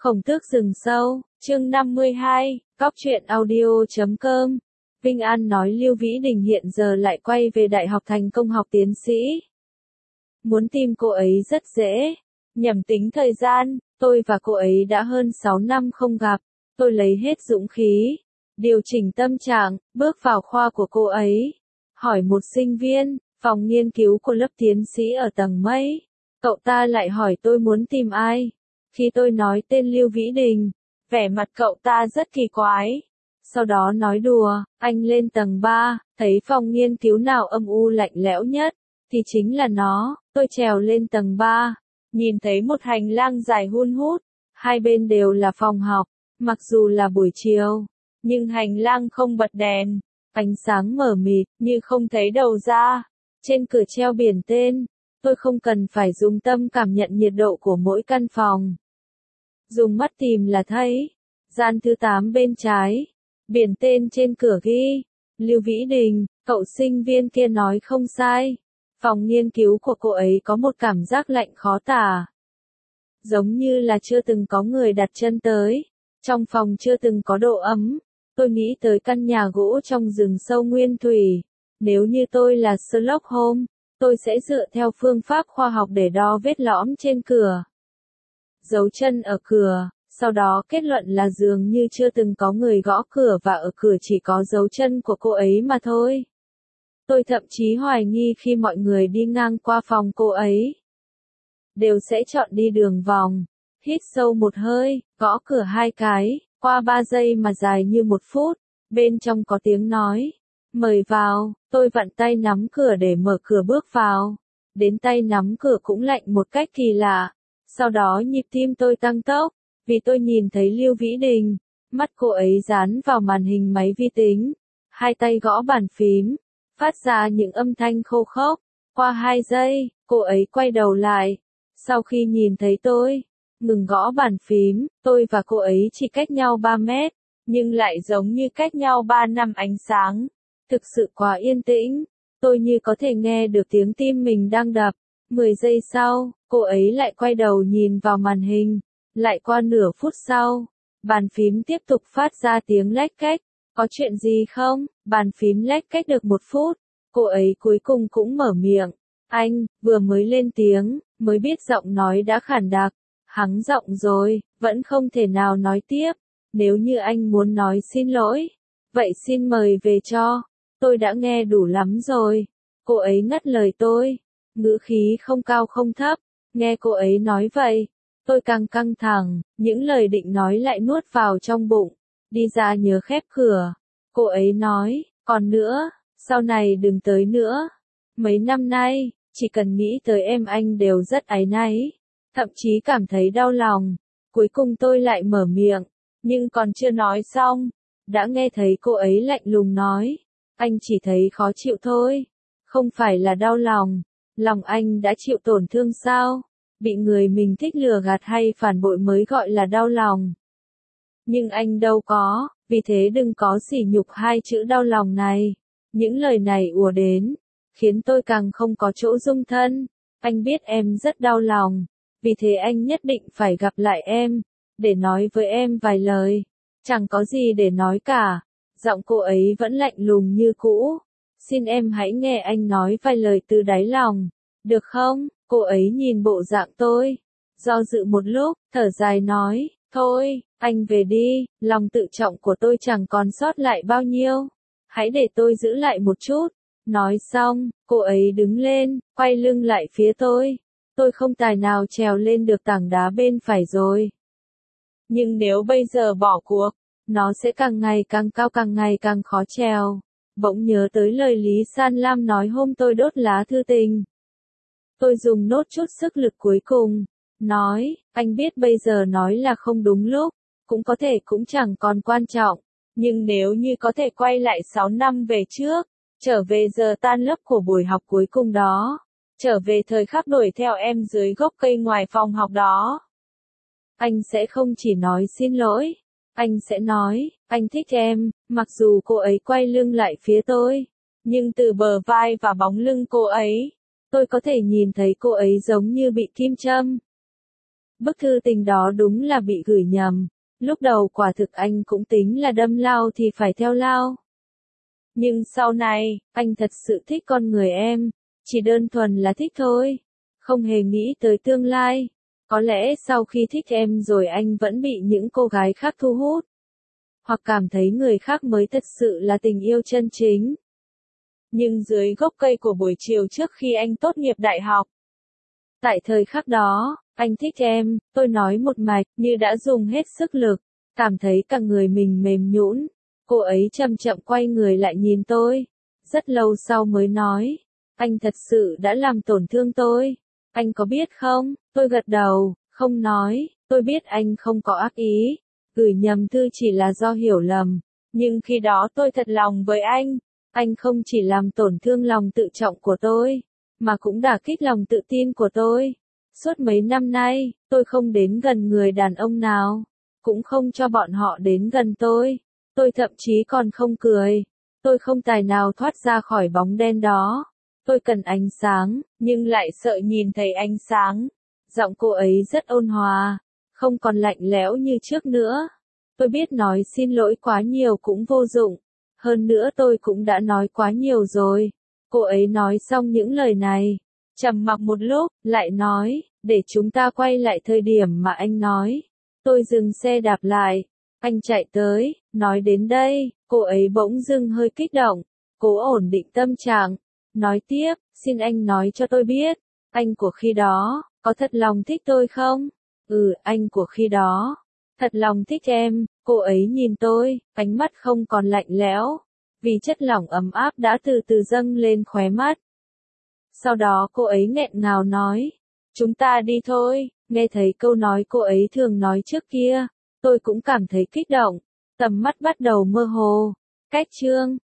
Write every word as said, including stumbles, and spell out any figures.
Khổng Tước rừng sâu, chương năm mươi hai, cóc truyện audio chấm com. Vinh An nói Lưu Vĩ Đình hiện giờ lại quay về đại học thành công học tiến sĩ. Muốn tìm cô ấy rất dễ. Nhẩm tính thời gian, tôi và cô ấy đã hơn sáu năm không gặp. Tôi lấy hết dũng khí, điều chỉnh tâm trạng, bước vào khoa của cô ấy. Hỏi một sinh viên, phòng nghiên cứu của lớp tiến sĩ ở tầng mấy. Cậu ta lại hỏi tôi muốn tìm ai. Khi tôi nói tên Lưu Vĩ Đình, vẻ mặt cậu ta rất kỳ quái. Sau đó nói đùa, anh lên tầng ba, thấy phòng nghiên cứu nào âm u lạnh lẽo nhất, thì chính là nó. Tôi trèo lên tầng ba, nhìn thấy một hành lang dài hun hút, hai bên đều là phòng học, mặc dù là buổi chiều, nhưng hành lang không bật đèn, ánh sáng mờ mịt, như không thấy đầu ra. Trên cửa treo biển tên, tôi không cần phải dùng tâm cảm nhận nhiệt độ của mỗi căn phòng. Dùng mắt tìm là thấy. Gian thứ tám bên trái. Biển tên trên cửa ghi. Lưu Vĩ Đình, cậu sinh viên kia nói không sai. Phòng nghiên cứu của cô ấy có một cảm giác lạnh khó tả. Giống như là chưa từng có người đặt chân tới. Trong phòng chưa từng có độ ấm. Tôi nghĩ tới căn nhà gỗ trong rừng sâu nguyên thủy. Nếu như tôi là Sherlock Holmes, tôi sẽ dựa theo phương pháp khoa học để đo vết lõm trên cửa. Dấu chân ở cửa, sau đó kết luận là dường như chưa từng có người gõ cửa và ở cửa chỉ có dấu chân của cô ấy mà thôi. Tôi thậm chí hoài nghi khi mọi người đi ngang qua phòng cô ấy, đều sẽ chọn đi đường vòng. Hít sâu một hơi, gõ cửa hai cái, qua ba giây mà dài như một phút, bên trong có tiếng nói, mời vào. Tôi vặn tay nắm cửa để mở cửa bước vào. Đến tay nắm cửa cũng lạnh một cách kỳ lạ. Sau đó nhịp tim tôi tăng tốc, vì tôi nhìn thấy Lưu Vĩ Đình, mắt cô ấy dán vào màn hình máy vi tính, hai tay gõ bàn phím, phát ra những âm thanh khô khốc. Qua hai giây, cô ấy quay đầu lại, sau khi nhìn thấy tôi, ngừng gõ bàn phím. Tôi và cô ấy chỉ cách nhau ba mét, nhưng lại giống như cách nhau ba năm ánh sáng. Thực sự quá yên tĩnh, tôi như có thể nghe được tiếng tim mình đang đập. Mười giây sau, cô ấy lại quay đầu nhìn vào màn hình. Lại qua nửa phút sau, bàn phím tiếp tục phát ra tiếng lách cách. Có chuyện gì không? Bàn phím lách cách được một phút. Cô ấy cuối cùng cũng mở miệng. Anh, vừa mới lên tiếng, mới biết giọng nói đã khản đặc. Hắng giọng rồi, vẫn không thể nào nói tiếp. Nếu như anh muốn nói xin lỗi, vậy xin mời về cho. Tôi đã nghe đủ lắm rồi. Cô ấy ngắt lời tôi. Ngữ khí không cao không thấp. Nghe cô ấy nói vậy, tôi càng căng thẳng, những lời định nói lại nuốt vào trong bụng. Đi ra nhớ khép cửa. Cô ấy nói, còn nữa, sau này đừng tới nữa. Mấy năm nay, chỉ cần nghĩ tới em anh đều rất áy náy, thậm chí cảm thấy đau lòng. Cuối cùng tôi lại mở miệng, nhưng còn chưa nói xong, đã nghe thấy cô ấy lạnh lùng nói, anh chỉ thấy khó chịu thôi, không phải là đau lòng. Lòng anh đã chịu tổn thương sao? Bị người mình thích lừa gạt hay phản bội mới gọi là đau lòng. Nhưng anh đâu có, vì thế đừng có sỉ nhục hai chữ đau lòng này. Những lời này ùa đến, khiến tôi càng không có chỗ dung thân. Anh biết em rất đau lòng, vì thế anh nhất định phải gặp lại em, để nói với em vài lời. Chẳng có gì để nói cả, giọng cô ấy vẫn lạnh lùng như cũ. Xin em hãy nghe anh nói vài lời từ đáy lòng, được không? Cô ấy nhìn bộ dạng tôi, do dự một lúc, thở dài nói, thôi, anh về đi, lòng tự trọng của tôi chẳng còn sót lại bao nhiêu. Hãy để tôi giữ lại một chút. Nói xong, cô ấy đứng lên, quay lưng lại phía tôi. Tôi không tài nào trèo lên được tảng đá bên phải rồi. Nhưng nếu bây giờ bỏ cuộc, nó sẽ càng ngày càng cao, càng ngày càng khó trèo. Bỗng nhớ tới lời Lý San Lam nói hôm tôi đốt lá thư tình. Tôi dùng nốt chút sức lực cuối cùng, nói, anh biết bây giờ nói là không đúng lúc, cũng có thể cũng chẳng còn quan trọng, nhưng nếu như có thể quay lại sáu năm về trước, trở về giờ tan lớp của buổi học cuối cùng đó, trở về thời khắc đuổi theo em dưới gốc cây ngoài phòng học đó. Anh sẽ không chỉ nói xin lỗi, anh sẽ nói, anh thích em. Mặc dù cô ấy quay lưng lại phía tôi, nhưng từ bờ vai và bóng lưng cô ấy, tôi có thể nhìn thấy cô ấy giống như bị kim châm. Bức thư tình đó đúng là bị gửi nhầm. Lúc đầu quả thực anh cũng tính là đâm lao thì phải theo lao. Nhưng sau này, anh thật sự thích con người em. Chỉ đơn thuần là thích thôi. Không hề nghĩ tới tương lai. Có lẽ sau khi thích em rồi anh vẫn bị những cô gái khác thu hút. Hoặc cảm thấy người khác mới thật sự là tình yêu chân chính. Nhưng dưới gốc cây của buổi chiều trước khi anh tốt nghiệp đại học. Tại thời khắc đó, anh thích em, tôi nói một mạch, như đã dùng hết sức lực. Cảm thấy cả người mình mềm nhũn. Cô ấy chậm chậm quay người lại nhìn tôi. Rất lâu sau mới nói. Anh thật sự đã làm tổn thương tôi. Anh có biết không? Tôi gật đầu, không nói. Tôi biết anh không có ác ý. Gửi nhầm thư chỉ là do hiểu lầm. Nhưng khi đó tôi thật lòng với anh. Anh không chỉ làm tổn thương lòng tự trọng của tôi, mà cũng đả kích lòng tự tin của tôi. Suốt mấy năm nay, tôi không đến gần người đàn ông nào. Cũng không cho bọn họ đến gần tôi. Tôi thậm chí còn không cười. Tôi không tài nào thoát ra khỏi bóng đen đó. Tôi cần ánh sáng, nhưng lại sợ nhìn thấy ánh sáng. Giọng cô ấy rất ôn hòa, không còn lạnh lẽo như trước nữa. Tôi biết nói xin lỗi quá nhiều cũng vô dụng. Hơn nữa tôi cũng đã nói quá nhiều rồi. Cô ấy nói xong những lời này. Trầm mặc một lúc, lại nói, để chúng ta quay lại thời điểm mà anh nói. Tôi dừng xe đạp lại. Anh chạy tới, nói đến đây, cô ấy bỗng dưng hơi kích động. Cố ổn định tâm trạng. Nói tiếp, xin anh nói cho tôi biết. Anh của khi đó, có thật lòng thích tôi không? Ừ, anh của khi đó. Thật lòng thích em. Cô ấy nhìn tôi, ánh mắt không còn lạnh lẽo. Vì chất lỏng ấm áp đã từ từ dâng lên khóe mắt. Sau đó cô ấy nghẹn ngào nói. Chúng ta đi thôi. Nghe thấy câu nói cô ấy thường nói trước kia. Tôi cũng cảm thấy kích động. Tầm mắt bắt đầu mơ hồ. Cách chương.